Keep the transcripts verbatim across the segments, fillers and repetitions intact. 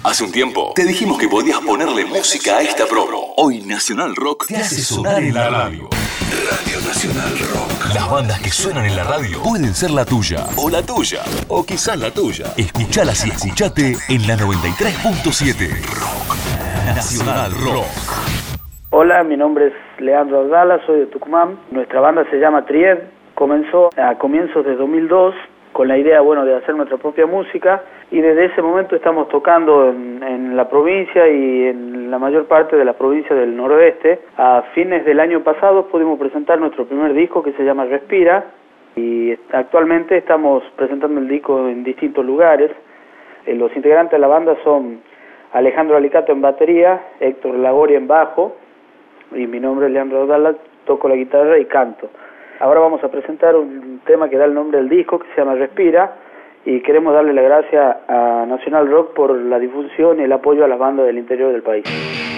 Hace un tiempo te dijimos que podías ponerle música a esta promo. Hoy Nacional Rock te hace sonar en la radio. Radio Nacional Rock. Las bandas que suenan en la radio pueden ser la tuya, o la tuya, o quizás la tuya. Escuchalas y escuchate en la noventa y tres punto siete. Rock Nacional Rock. Hola, mi nombre es Leandro Abdala, soy de Tucumán. Nuestra banda se llama Tried. Comenzó a comienzos de dos mil dos con la idea, bueno, de hacer nuestra propia música, y desde ese momento estamos tocando en, en la provincia y en la mayor parte de la provincia del noroeste. A fines del año pasado pudimos presentar nuestro primer disco, que se llama Respira, y actualmente estamos presentando el disco en distintos lugares. Eh, los integrantes de la banda son Alejandro Alicato en batería, Héctor Lagori en bajo, y mi nombre es Leandro Abdala, toco la guitarra y canto. Ahora vamos a presentar un tema que da el nombre del disco, que se llama Respira, y queremos darle las gracias a Nacional Rock por la difusión y el apoyo a las bandas del interior del país.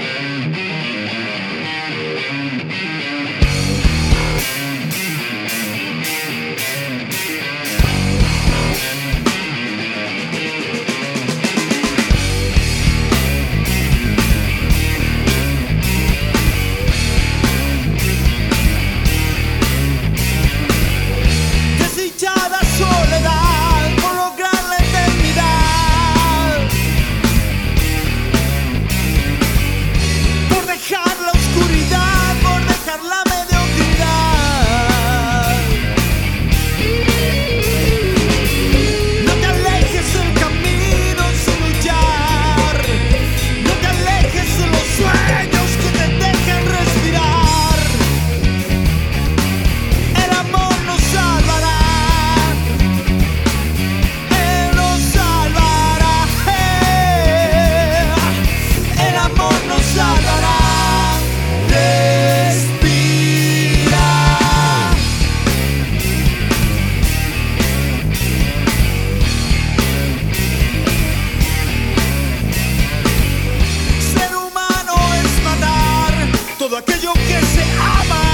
Aquello que se ama.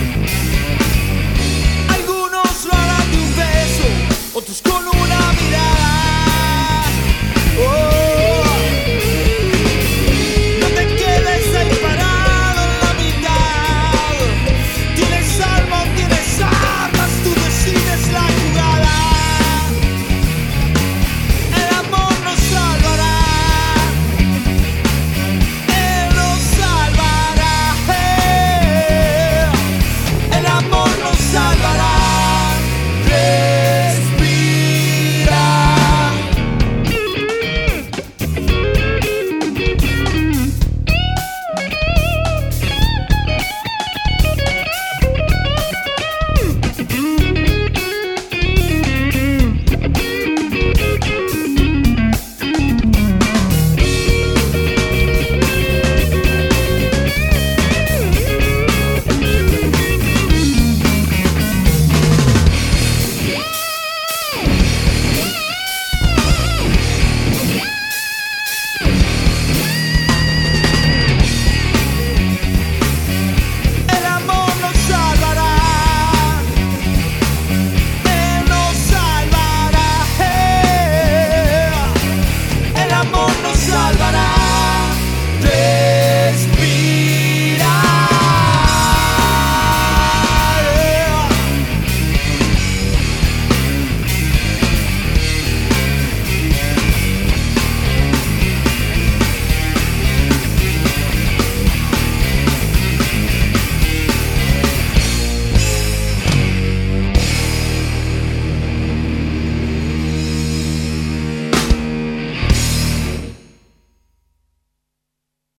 Algunos lo harán de un beso, otros con una mirada.